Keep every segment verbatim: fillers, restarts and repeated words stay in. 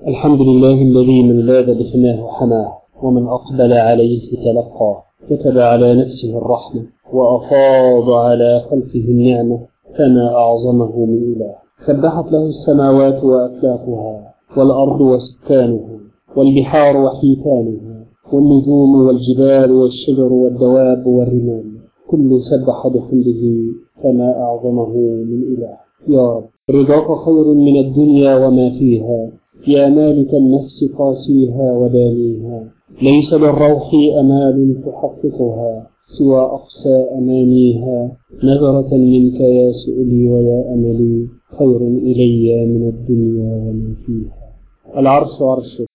الحمد لله الذي من لاذ بحماه حماه ومن أقبل عليه تلقاه، كتب على نفسه الرحمة وأفاض على خلفه النعمة، فما أعظمه من إله. سبحت له السماوات وأفلاكها والأرض وسكانها والبحار وحيتانها والنجوم والجبال والشجر والدواب والرمال، كل سبح بحمده فما أعظمه من إله. يا رب رضاك خير من الدنيا وما فيها، يا مالك النفس قاسيها ودانيها، ليس بالروح أمال تحققها سوى أقصى أمانيها، نظرة منك يا سؤلي ويا أملي خير إلي من الدنيا وما فيها. العرش عرشك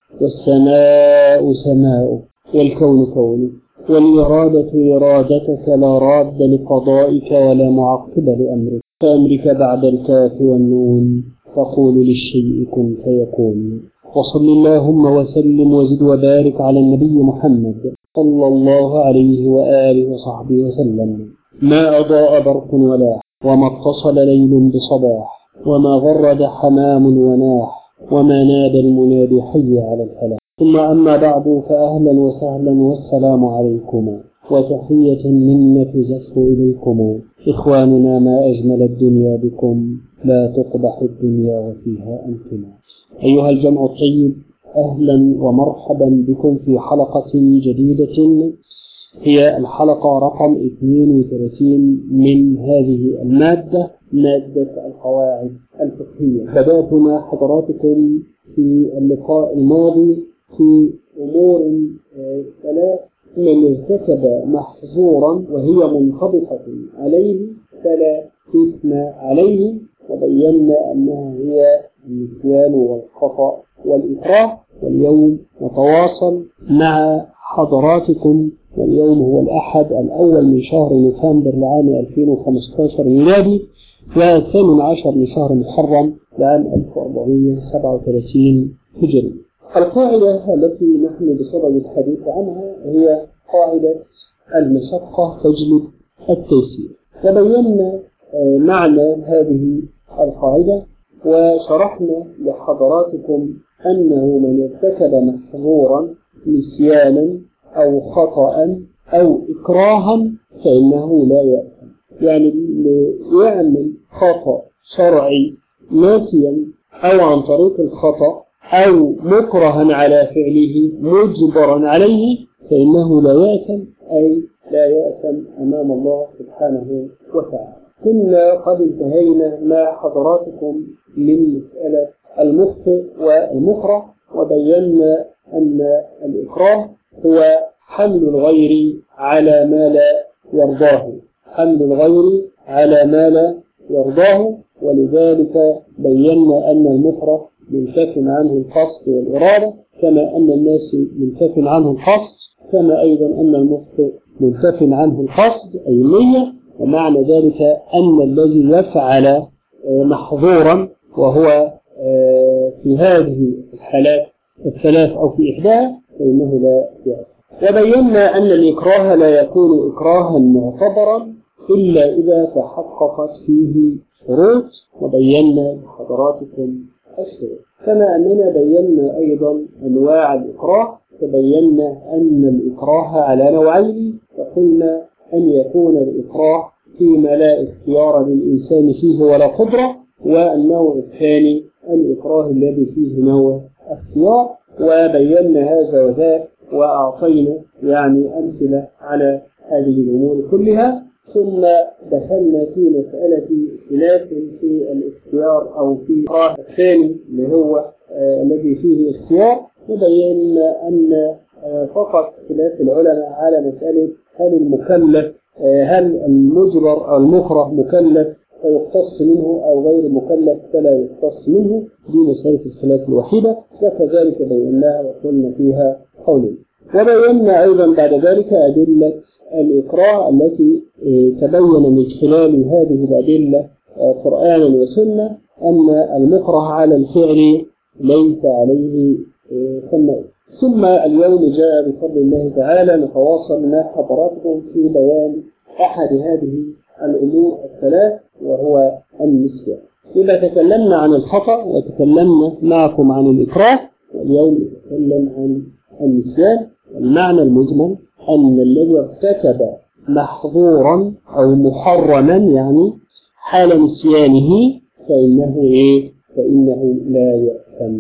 والسماء سماؤك والكون كونك والإرادة إرادتك، لا راد لقضائك ولا معقب لأمرك، فأمرك بعد الكاف والنون تقول للشيء كن فيكون. وصل اللهم وسلم وزد وبارك على النبي محمد صلى الله عليه وآله وصحبه وسلم. ما أضاء برق ولاح، وما اتصل ليل بصباح، وما غرد حمام وناح، وما نادى المنادي حي على الفلاح. ثم أما بعد، فأهلا وسهلا والسلام عليكم، وتحية منا تزف إليكم. إخواننا ما أجمل الدنيا بكم، لا تقبح الدنيا وفيها أنتم. أيها الجمع الطيب، أهلا ومرحبا بكم في حلقة جديدة، هي الحلقة رقم اثنين وثلاثين من هذه المادة، مادة القواعد الفقهية. بدأت مع حضراتكم في اللقاء الماضي في أمور ثلاث: من ارتكب محظورا وهي منطبقة عليه فلا إثم عليه، وبينا أنها هي النسيان والخطأ والإكراه. واليوم نتواصل مع حضراتكم، واليوم هو الأحد الأول من شهر نوفمبر لعام ألفين وخمسة عشر ميلادي، والثامن عشر من شهر محرم لعام ألف وأربعمائة وسبعة وثلاثين هجري. القاعدة التي نحن بصدد الحديث عنها هي قاعدة المشقة تجلب التيسير. وبينا معنى هذه القاعدة وشرحنا لحضراتكم أنه من ارتكب محظورا نسيانا أو خطأ أو إكراها فإنه لا يأثم. يعني اللي يعمل خطأ شرعي ناسيا أو عن طريق الخطأ أو مكرها على فعله مجبرا عليه فإنه لا يأثم، أي لا يأثم أمام الله سبحانه وتعالى. كنا قد انتهينا مع حضراتكم من مسألة المخطئ والمكره، وبينا أن الإكراه هو حمل الغير على ما لا يرضاه، حمل الغير على ما لا يرضاه. ولذلك بينا أن المكره منتف عنه القصد والإرادة، كما أن الناس منتف عنه القصد، كما أيضا أن المخطئ منتف عنه القصد أي النية. ومعنى ذلك أن الذي يفعل محظورا وهو في هذه الحالات الثلاث أو في إحداها فإنه لا يأثم. وبينا أن الإكراه لا يكون إكراها معتبرا إلا إذا تحققت فيه شروط، وبينا لحضراتكم الشروط. كما أننا بينا أيضا أنواع الإكراه، فبينا أن الإكراه على نوعين، وقلنا أن يكون الإكراه فيما لا اختيار للإنسان فيه ولا قدرة، والنوع الثاني الإكراه الذي فيه نوع اختيار. وبينا هذا وذاك وأعطينا يعني أمثلة على هذه الأمور كلها. ثم دخلنا في مسألة خلاف في الاختيار أو في الإكراه الثاني اللي هو آه الذي فيه اختيار، وبينا أن آه فقط خلاف العلماء على مسألة هل المكلف آه هل المجبر أو المكره مكلف فيقتص منه أو غير مكلف فلا يقتص منه، دي مسألة الخلاف الوحيدة، وكذلك بيناها وقلنا فيها قولين. وبينا أيضا بعد ذلك أدلة الإكراه التي تبين من خلال هذه الأدلة قرآنا وسنة أن المكره على الفعل ليس عليه ثم. ثم اليوم جاء بفضل الله تعالى نتواصل مع حضراتكم في بيان أحد هذه الأمور الثلاث وهو النسيان. إذا تكلمنا عن الخطأ وتكلمنا معكم عن الإكراه، واليوم نتكلم عن النسيان. المعنى المجمل أن الذي ارتكب محظورا أو محرما يعني حال نسيانه فإنه إيه؟ فإنه لا يأثم.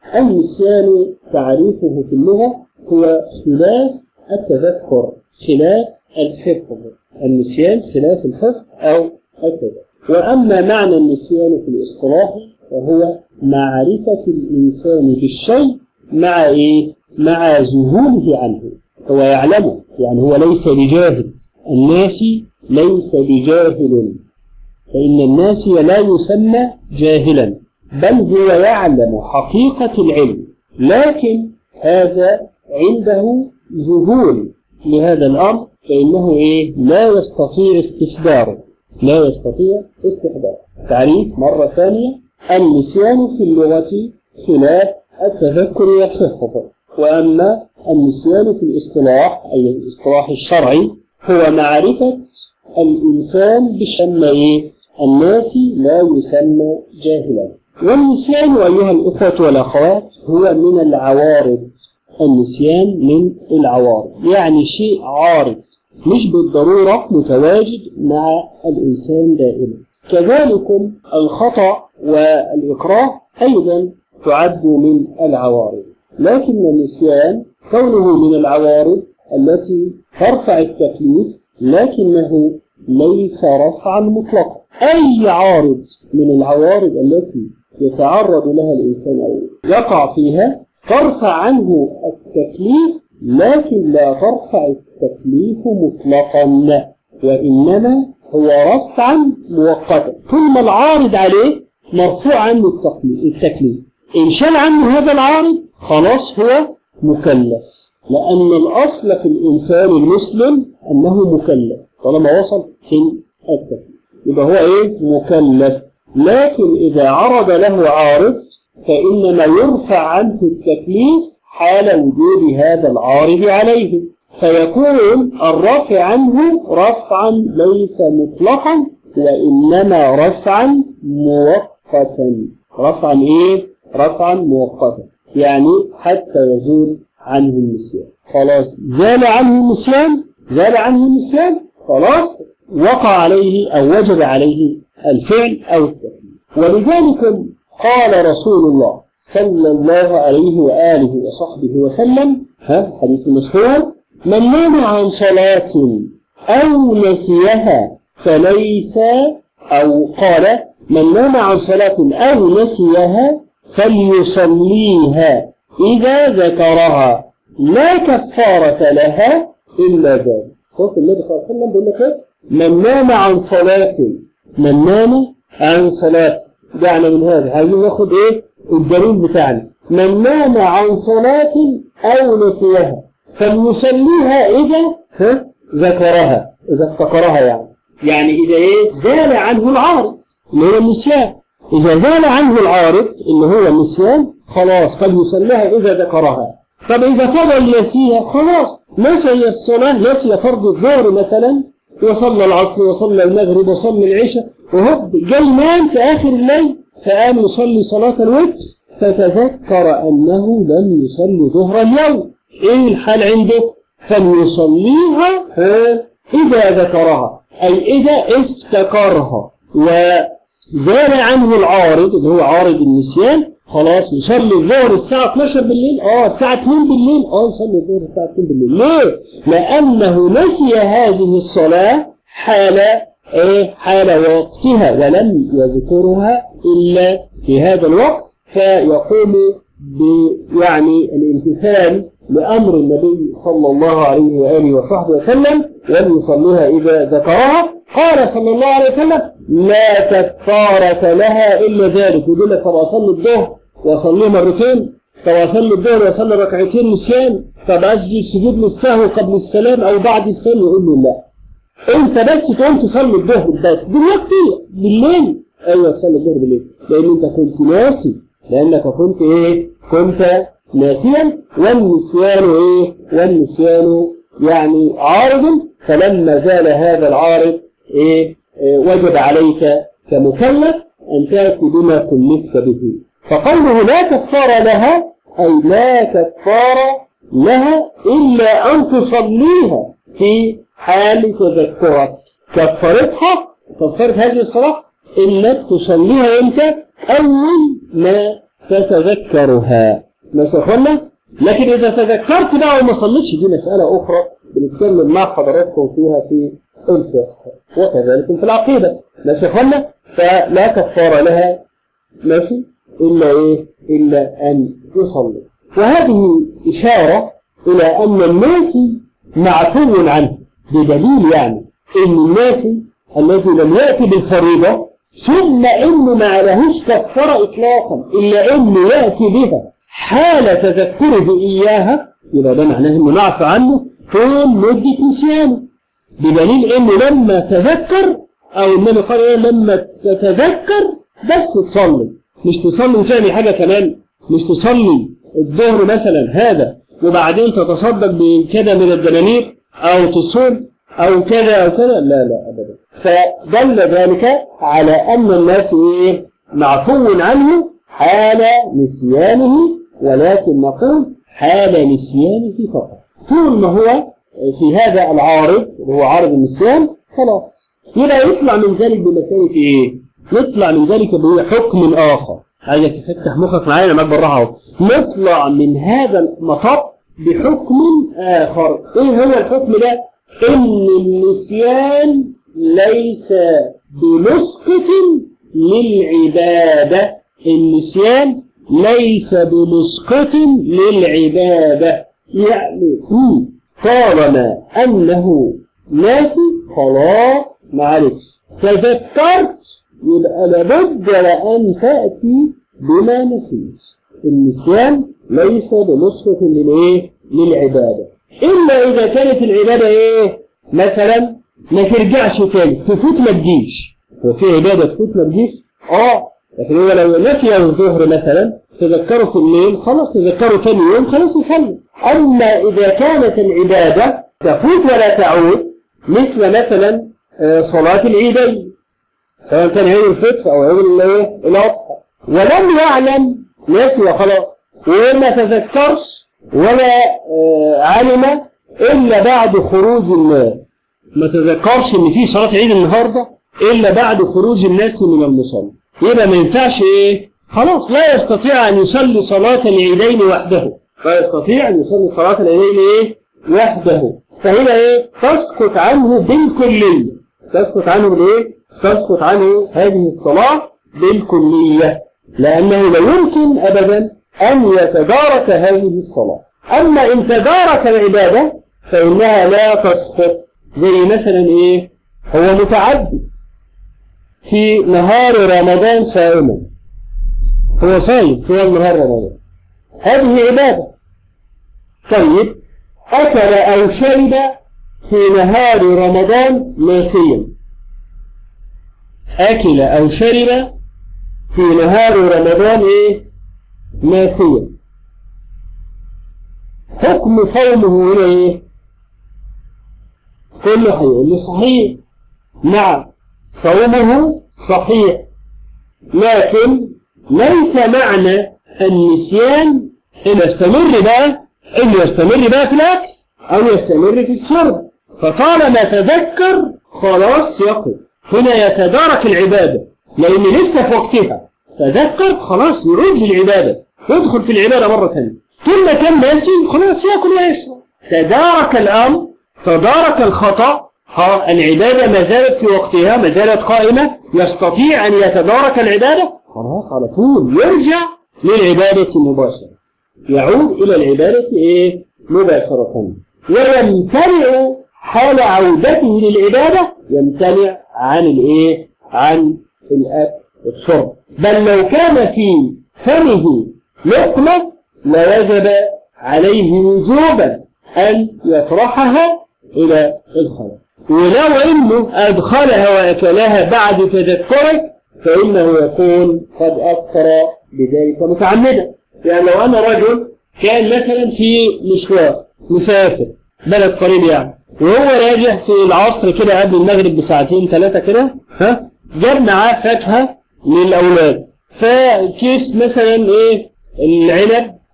النسيان تعريفه في اللغة هو خلاف التذكر، خلاف الحفظ. النسيان خلاف الحفظ أو التذكر. وأما معنى النسيان في الاصطلاح وهو معرفة الإنسان بالشيء مع إيه؟ مع ذهوله عنه. هو يعلمه، يعني هو ليس بجاهل. الناس ليس بجاهل، فإن الناس لا يسمى جاهلا، بل هو يعلم حقيقة العلم، لكن هذا عنده ذهول لهذا الأمر، فإنه إيه؟ لا يستطيع استحضاره، لا يستطيع استحضاره. تعريف مرة ثانية: النسيان في اللغة خلاف التذكر والحفظ. وأما النسيان في الاصطلاح أي الاصطلاح الشرعي هو معرفة الإنسان بشأن إيه؟ الناس لا يسمى جاهلا. والنسيان أيها الأخوة والأخوات هو من العوارض. النسيان من العوارض، يعني شيء عارض مش بالضرورة متواجد مع الإنسان دائما. كذلك الخطأ والإكراه أيضا تعد من العوارض، لكن النسيان كونه من العوارض التي ترفع التكليف لكنه ليس رفعا مطلقا. أي عارض من العوارض التي يتعرض لها الإنسان أو يقع فيها ترفع عنه التكليف، لكن لا ترفع التكليف مطلقا، وإنما هو رفعا مؤقتا. ثم العارض عليه مرفوع عنه التكليف. إن شال عنه هذا العارض خلاص هو مكلف، لأن الأصل في الإنسان المسلم أنه مكلف طالما وصل سن التكليف، يبقى هو إيه؟ مكلف. لكن إذا عرض له عارض فإنما يرفع عنه التكليف حال وجود هذا العارض عليه، فيكون الرفع عنه رفعا ليس مطلقا وإنما رفعا مؤقتا. رفعا إيه؟ رفعا مؤقتا، يعني حتى يزول عنه النسيان. خلاص زال عنه النسيان، زال عنه النسيان خلاص وقع عليه أو وجب عليه الفعل أو التكليف. ولذلك قال رسول الله صلى الله عليه وآله وصحبه وسلم، ها حديث مشهور: من نام عن صلاة أو نسيها فليس، أو قال: من نام عن صلاة أو نسيها فليصليها إذا ذكرها لا كفارة لها إلا ذلك. صوت النبي صلى الله عليه وسلم بيقول لك: من نام عن صلاة، من نام عن صلاة، دعنا من هذا، عايزين ناخد إيه الدليل بتاعنا. من نام عن صلاة أو نسيها فليصليها إذا ها ذكرها، إذا افتكرها، يعني يعني إذا إيه زال عنه العارض اللي هو النسيان. إذا زال عنه العارض اللي هو النسيان خلاص فليصليها إذا ذكرها. طب إذا فضل يسيها خلاص، نسي الصلاة، نسي فرض الظهر مثلا وصلى العصر وصلى المغرب وصلى العشاء وهب جاي نام في آخر الليل فقام يصلي صلاة الوتر فتذكر أنه لم يصلي ظهر اليوم، إيه الحال عنده؟ فليصليها إذا ذكرها، أي إذا افتكرها وزال عنه العارض اللي هو عارض النسيان. خلاص يصلي الظهر الساعة اثناشر بالليل، اه الساعة اثنين بالليل، اه يصلي الظهر الساعة اثنين بالليل. ليه؟ لأنه نسي هذه الصلاة حال ايه؟ حال وقتها ولم يذكرها إلا في هذا الوقت، فيقوم يعني الامتثال لأمر النبي صلى الله عليه وآله وصحبه وسلم وليصليها إذا ذكرها. قال صلى الله عليه وسلم: لا كفارة لها إلا ذلك. يقول لك: طب أصلي الظهر وأصلي مرتين، طب أصلي الظهر وأصلي ركعتين نسيان، طب أسجد سجود للسهو قبل السلام أو بعد السلام. يقول له: لا، أنت بس تقوم تصلي الظهر بس دلوقتي بالليل. أيوة تصلي الظهر بالليل لأن أنت كنت ناسي، لأنك كنت إيه؟ كنت ناسيا، والنسيان إيه؟ والنسيان يعني عارض، فلما زال هذا العارض إيه؟ إيه وجب عليك كمكلف أن تأتي بما كلفت به. فقوله لا كفار لها أي لا كفارة لها إلا أن تصليها في حال تذكرك. كفرتها كفرت هذه الصلاة إنك تصليها إمتى؟ أول ما تتذكرها. مثلا لكن إذا تذكرت بقى وما صليتش دي مسألة أخرى بنتكلم مع حضراتكم فيها في الفقه وكذلك في العقيدة. مثلا فلا كفارة لها ماشي إلا إيه؟ إلا أن يصلي. وهذه إشارة إلى أن الناس معفو عنه، بدليل يعني إن الناس الذي لم يأتي بالفريضة ثم إنه ما عليهوش كفارة إطلاقا إلا إنه يأتي بها حال تذكره إياها، يبقى ده معناه إنه معفى عنه طول مدة نسيانه، بدليل إنه لما تذكر أو النبي قال إيه لما تتذكر بس تصلي، مش تصلي وتعمل حاجة كمان، مش تصلي الظهر مثلا هذا وبعدين تتصدق بكذا من الدنانير أو تصوم أو كذا أو كذا، لا لا أبدا. فدل ذلك على أن الناس إيه؟ معفو عنه حال نسيانه، ولكن نقول حال نسيانه فقط. طول ما هو في هذا العارض وهو عارض النسيان خلاص، يبقى يطلع من ذلك بمسألة إيه؟ يطلع من ذلك بحكم آخر. عايزك تفتح مخك معايا لما أكبرها اهو. نطلع من هذا المطب بحكم آخر. إيه هو الحكم ده؟ إن النسيان ليس بمسقط للعبادة. النسيان ليس بمسقط للعبادة، يعني طالما أنه ناسي خلاص معلش، تذكرت يبقى لابد لأن تأتي بما نسيت. النسيان ليس بمسقط للإيه؟ للعبادة، إلا إذا كانت العبادة إيه؟ مثلا ما ترجعش تاني، تفوت ما تجيش. وفي عبادة تفوت ما تجيش؟ آه، لكن هو لو نسي الظهر مثلا تذكروا في الليل خلاص، تذكروا تاني يوم خلاص يصلي. أما إذا كانت العبادة تفوت ولا تعود، مثل مثلا صلاة العيدين سواء كان عيد الفطر أو عيد الأضحى، ولم يعلم ناسي وخلاص وما تذكرش ولا علم إلا بعد خروج الناس، ما تذكرش إن في صلاة عيد النهاردة إلا بعد خروج الناس من المصلى، يبقى ما ينفعش إيه؟ خلاص لا يستطيع أن يصلي صلاة العيدين وحده، لا يستطيع أن يصلي صلاة العيدين إيه؟ وحده. فهنا إيه؟ تسقط عنه بالكلية، تسقط عنه بالإيه؟ تسقط عنه هذه الصلاة بالكلية، لأنه لا يمكن أبدا أن يتدارك هذه الصلاة. أما إن تدارك العبادة فإنها لا تسقط. زي مثلا إيه؟ هو متعدي في نهار رمضان صائما، هو صايم في نهار رمضان، هذه عبادة. طيب أكل أو شرب في نهار رمضان ناسيا، أكل أو شرب في نهار رمضان إيه؟ ناسيا، حكم صومه هنا إيه؟ كله هيقول لي صحيح، نعم صومه صحيح، لكن ليس معنى النسيان إن يستمر بقى إن يستمر بقى في الأكل أو يستمر في الشرب، فطالما تذكر خلاص يقف. هنا يتدارك العبادة لأن لسه في وقتها، تذكر خلاص يعود للعبادة، يدخل في العبادة مرة ثانية. كل ما كان ناسي خلاص يأكل ويشرب. تدارك الأمر، تدارك الخطأ، ها العبادة ما زالت في وقتها، ما زالت قائمة، يستطيع أن يتدارك العبادة، خلاص على طول يرجع للعبادة مباشرة، يعود إلى العبادة إيه؟ مباشرة. ويمتنع حال عودته للعبادة، يمتنع عن الإيه؟ عن الأكل والشرب. بل لو كان في فمه لقمة لوجب عليه وجوبا أن يطرحها إلى الخلاء، ولو إنه أدخلها وأكلها بعد تذكره فإنه يكون قد أفطر بذلك متعمدا. يعني لو أنا رجل كان مثلا في مشوار مسافر بلد قريب يعني، وهو راجع في العصر كده قبل المغرب بساعتين ثلاثة كده، ها جاب معاه فاكهة للأولاد، فكيس مثلا إيه العنب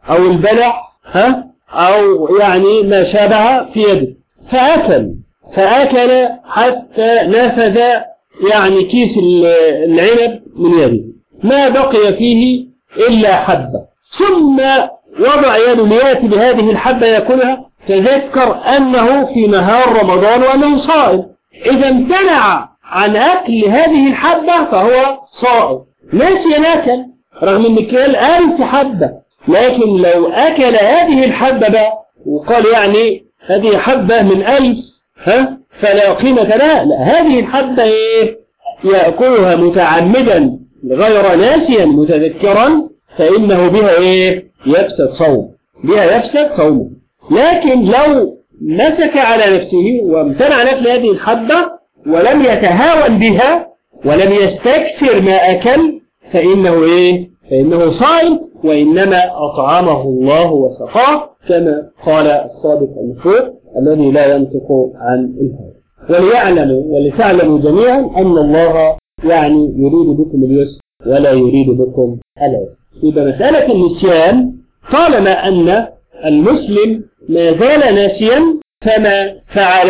أو البلع ها أو يعني ما شابه في يده، فأكل فأكل حتى نفذ يعني كيس العنب من يده، ما بقي فيه إلا حبة، ثم وضع يده ليأتي بهذه الحبة يأكلها، تذكر أنه في نهار رمضان وأنه صائم، إذا امتنع عن أكل هذه الحبة فهو صائم، ناسي أكل رغم أن كان ألف حبة، لكن لو أكل هذه الحبة بقى وقال يعني هذه حبة من ألف ها فلا قيمة لها، لا، هذه الحبة إيه؟ يأكلها متعمدا غير ناسيا متذكرا، فإنه بها إيه؟ يفسد صوم، بها يفسد صومه. لكن لو مسك على نفسه وامتنع نفس هذه الحبة ولم يتهاون بها ولم يستكثر ما أكل فإنه إيه؟ فإنه صائم، وإنما أطعمه الله وسقاه، كما قال الصادق المصدوق الذي لا ينطق عن الهوى. وليعلموا ولتعلموا جميعا أن الله يعني يريد بكم اليسر ولا يريد بكم العسر. إذا مسألة النسيان طالما أن المسلم ما زال ناسيا فما فعل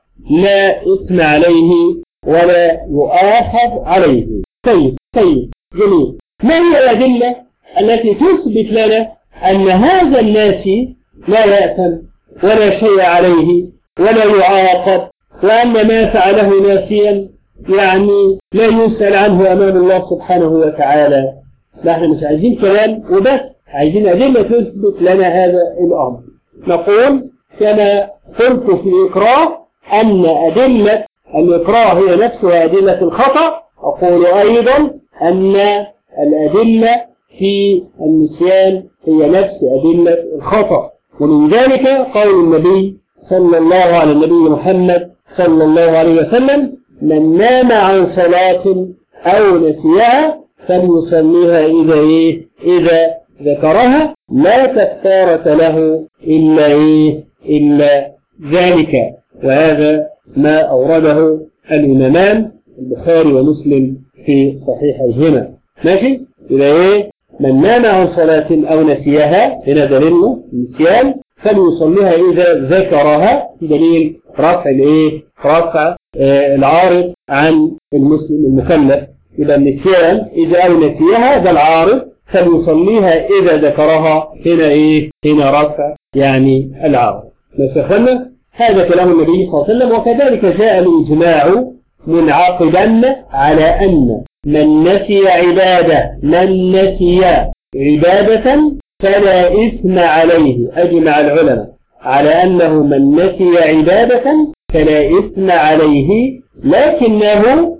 لا إثم عليه ولا يؤاخذ عليه. طيب طيب جميل. ما هي الأدلة التي تثبت لنا أن هذا الناس لا يأثم ولا شيء عليه ولا يعاقب، وأن ما فعله ناسيا يعني لا يسأل عنه أمام الله سبحانه وتعالى؟ نحن مش عايزين كلام وبس، عايزين أدلة تثبت لنا هذا الأمر. نقول كما قلت في الإكراه أن أدلة الإكراه هي نفسها أدلة الخطأ، أقول أيضا أن الأدلة في النسيان هي نفس أدلة الخطأ. ومن ذلك قول النبي صلى الله على النبي محمد صلى الله عليه وسلم: من نام عن صلاة أو نسيها فليصليها إذا إيه؟ إذا ذكرها، لا كفارة له إلا إيه؟ إلا ذلك. وهذا ما أورده الإمامان البخاري ومسلم في صحيحيهما. ماشي؟ إذا إيه؟ من نام عن صلاة أو نسيها، هنا دليل النسيان، فليصليها إذا ذكرها، دليل رفع الإيه؟ رفع آه العارض عن المسلم المكلف. إذا النسيان إذا أو نسيها ده العارض، فليصليها إذا ذكرها، هنا إيه؟ هنا رفع يعني العارض. مسخنا هذا كلام النبي صلى الله عليه وسلم. وكذلك جاء الإجماع منعقدا على أن من نسي عبادة من نسي عبادة فلا إثم عليه. أجمع العلماء على أنه من نسي عبادة فلا إثم عليه، لكنه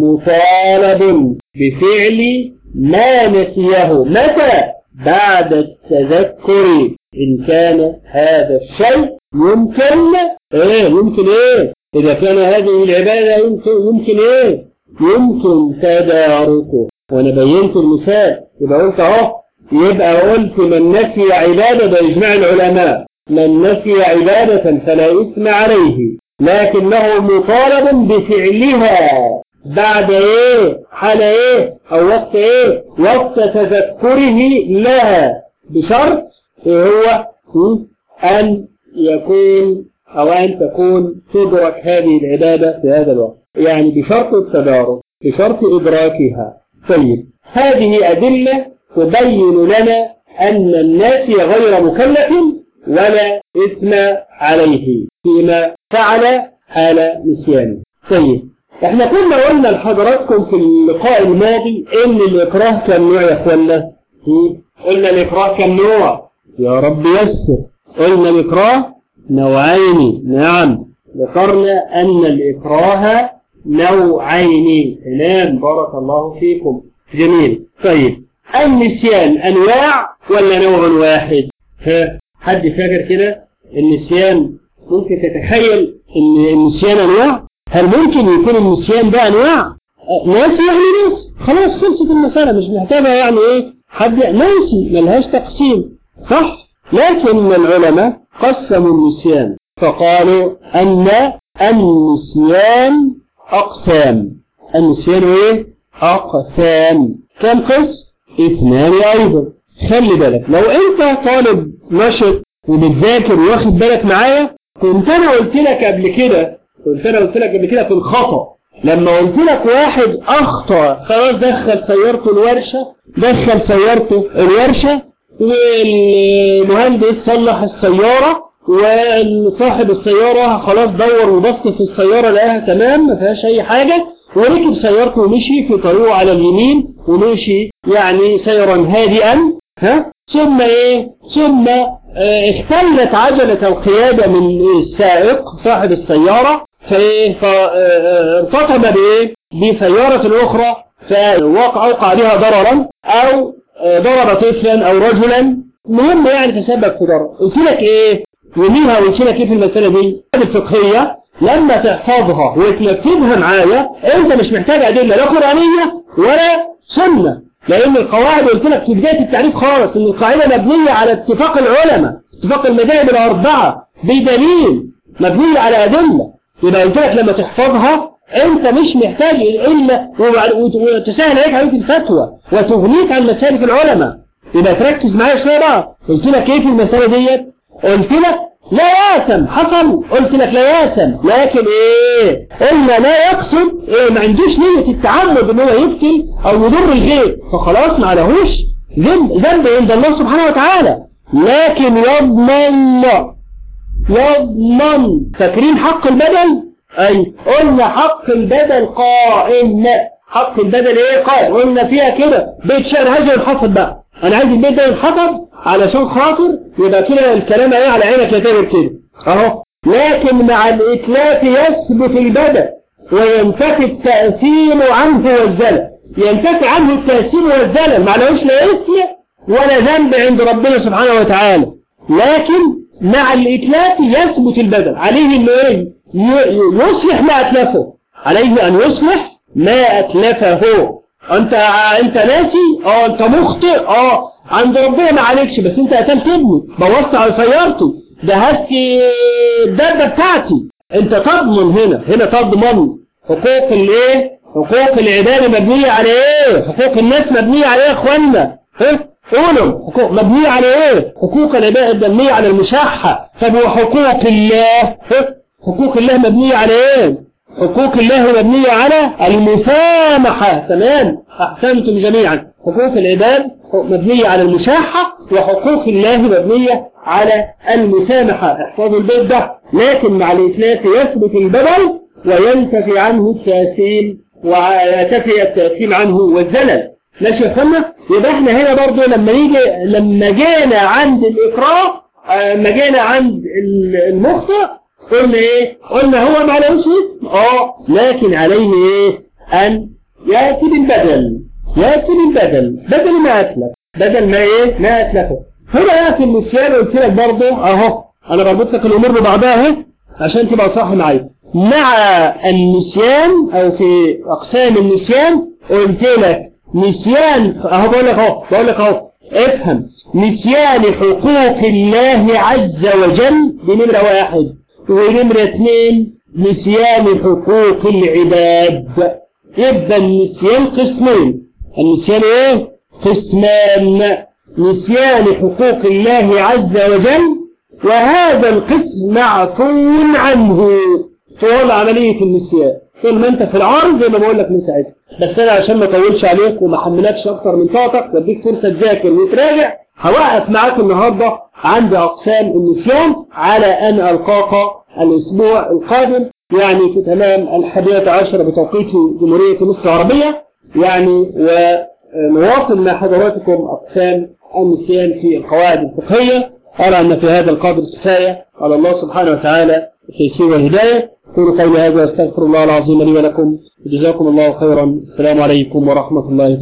مطالب بفعل ما نسيه. متى؟ بعد التذكر، إن كان هذا الشيء يمكن إيه يمكن إيه إذا كان هذه العبادة يمكن, يمكن إيه يمكن تداركه. وأنا بينت المثال، يبقى قلت أهو، يبقى قلت من نسي عبادة، ده إجماع العلماء، من نسي عبادة فلا إثم عليه، لكنه مطالب بفعلها بعد إيه؟ حال إيه؟ أو وقت إيه؟ وقت تذكره لها، بشرط إيه هو؟ أن يكون أو أن تكون تدرك هذه العبادة في هذا الوقت، يعني بشرط التدارك، بشرط إدراكها. طيب، هذه أدلة تبين لنا أن الناس غير مكلف ولا إثم عليه فيما فعل حال نسيانه. طيب، احنا كنا قلنا لحضراتكم في اللقاء الماضي ان الإكراه كم نوع يا اخوانا؟ قلنا الإكراه كم نوع؟ يا رب يسر. قلنا الإكراه نوعين. نعم، ذكرنا أن الإكراه نوعين. تمام، بارك الله فيكم. جميل. طيب، النسيان أنواع ولا نوع واحد؟ ها، حد فاكر كده؟ النسيان ممكن تتخيل ان النسيان أنواع؟ هل ممكن يكون النسيان ده أنواع؟ ناس يعني ناس، خلاص خلصت المسألة، مش محتاجة يعني إيه حد ناسي، ملهاش تقسيم، صح؟ لكن العلماء قسموا النسيان فقالوا أن النسيان أقسام. النسيان إيه؟ أقسام. كم قسم؟ اثنان أيضا. خلي بالك، لو انت طالب نشط وبتذاكر واخد بالك معايا، كنت انا قلت لك قبل كده كنت انا قلت لك قبل كده في الخطأ، لما قلت لك واحد اخطأ خلاص دخل سيارته الورشة دخل سيارته الورشة والمهندس صلح السيارة وصاحب السيارة خلاص دور وبص في السيارة لقاها تمام ما فيهاش اي حاجة، وركب سيارته ومشي في طريقه على اليمين ومشي يعني سيرا هادئا، ها ثم ايه ثم اه اختلت عجلة القيادة من السائق صاحب السيارة فايه فارتطم بايه بسيارة الاخرى فوقع اوقع بها ضررا او ضرب طفلا او رجلا، مهم يعني تسبب في ضرر. قلت لك ايه ومنها قلت لك ايه في المسألة دي الفقهية، لما تحفظها وتنفذها معايا انت مش محتاج ادلة لا قرآنية ولا سنة، لان القواعد قلت لك في بداية التعريف خالص ان القاعدة مبنية على اتفاق العلماء اتفاق المذاهب الاربعة بدليل مبنية على ادلة، يبقى قلت لك لما تحفظها انت مش محتاج الا وتسهل عليك عملية الفتوى وتغنيك عن مسالك العلماء، يبقى تركز معايا شويه بقى. قلت لك ايه في المسألة ديت؟ قلت لك لا ياثم حصل، قلت لك لا ياثم، لكن ايه قلنا لا يقصد ايه ما عندوش نية التعمد ان هو يبتل او يضر الغير فخلاص ما عليهوش ذنب ذنب عند الله سبحانه وتعالى، لكن يضمن يضمن فاكرين حق البدل؟ اي قلنا حق البدل قائم، حق البدل ايه قائم، قلنا فيها كده بيت شعر هذا ينحفظ بقى، انا عايز البيت ده ينحفظ علشان خاطر يبقى كده الكلام ايه على عينك يا تامر كده اهو، لكن مع الاتلاف يثبت البدل وينتفي التأثير عنه والزلل، ينتفي عنه التأثير والزلل معناهوش لا إثم ولا ذنب عند ربنا سبحانه وتعالى، لكن مع الاتلاف يثبت البدل، عليه انه ايه يصلح ما اتلفه، عليه ان يصلح ما اتلفه. انت انت ناسي اه انت مخطئ اه عند ربنا ما عليكش، بس انت قتلت ابني بوظت على سيارته دهست الدابه بتاعتي، انت تضمن هنا هنا تضمن حقوق الايه حقوق العباد مبنيه على ايه، حقوق الناس مبنيه على ايه يا اخوانا؟ ها قولوا حقوق مبنيه على ايه؟ حقوق العباد مبنيه على المشاحه، طب وحقوق الله حقوق الله مبنيه على ايه؟ حقوق الله مبنية على المسامحة، تمام أحسنتم جميعا، حقوق العباد مبنية على المشاحة وحقوق الله مبنية على المسامحة، احفظوا البيت ده، لكن مع الإتلاف يثبت البدل وينتفي عنه التأثيم وينتفي التأثيم عنه والزلل. ماشي يا فندم؟ يبقى احنا هنا برضو لما نيجي لما جينا عند الإكراه لما جينا عند المخطئ قلنا ايه؟ قلنا هو ما عليهوش اسم اه لكن عليه ايه؟ ان ياتي بالبدل، ياتي بالبدل بدل ما اتلف، بدل ما ايه؟ ما اتلفه. هنا بقى في النسيان قلت لك برضه اهو انا بربط لك الامور ببعضها اهي عشان تبقى صح معايا. مع النسيان او في اقسام النسيان قلت لك نسيان اهو بقول لك اهو بقول لك اهو افهم، نسيان حقوق الله عز وجل دي نمرة واحد، ونمرة اثنين نسيان حقوق العباد. يبقى النسيان قسمين، النسيان ايه؟ قسمان، نسيان حقوق الله عز وجل وهذا القسم معفو عنه طول عملية النسيان، طول ما انت في العرض زي ما بقول لك من ساعتها. بس انا عشان ما اطولش عليك وما احملكش اكتر من طاقتك واديك فرصة تذاكر وتراجع، هوقف معاك النهاردة عند أقسام النسيان على أن ألقاك الأسبوع القادم، يعني في تمام الحادية عشر بتوقيت جمهورية مصر العربية، يعني ونواصل مع حضراتكم أقسام النسيان في القواعد الفقهية. أرى أن في هذا القدر كفاية، على الله سبحانه وتعالى التيسير والهداية. قولوا قولي هذا واستغفر الله العظيم لي ولكم، جزاكم الله خيرا. السلام عليكم ورحمة الله.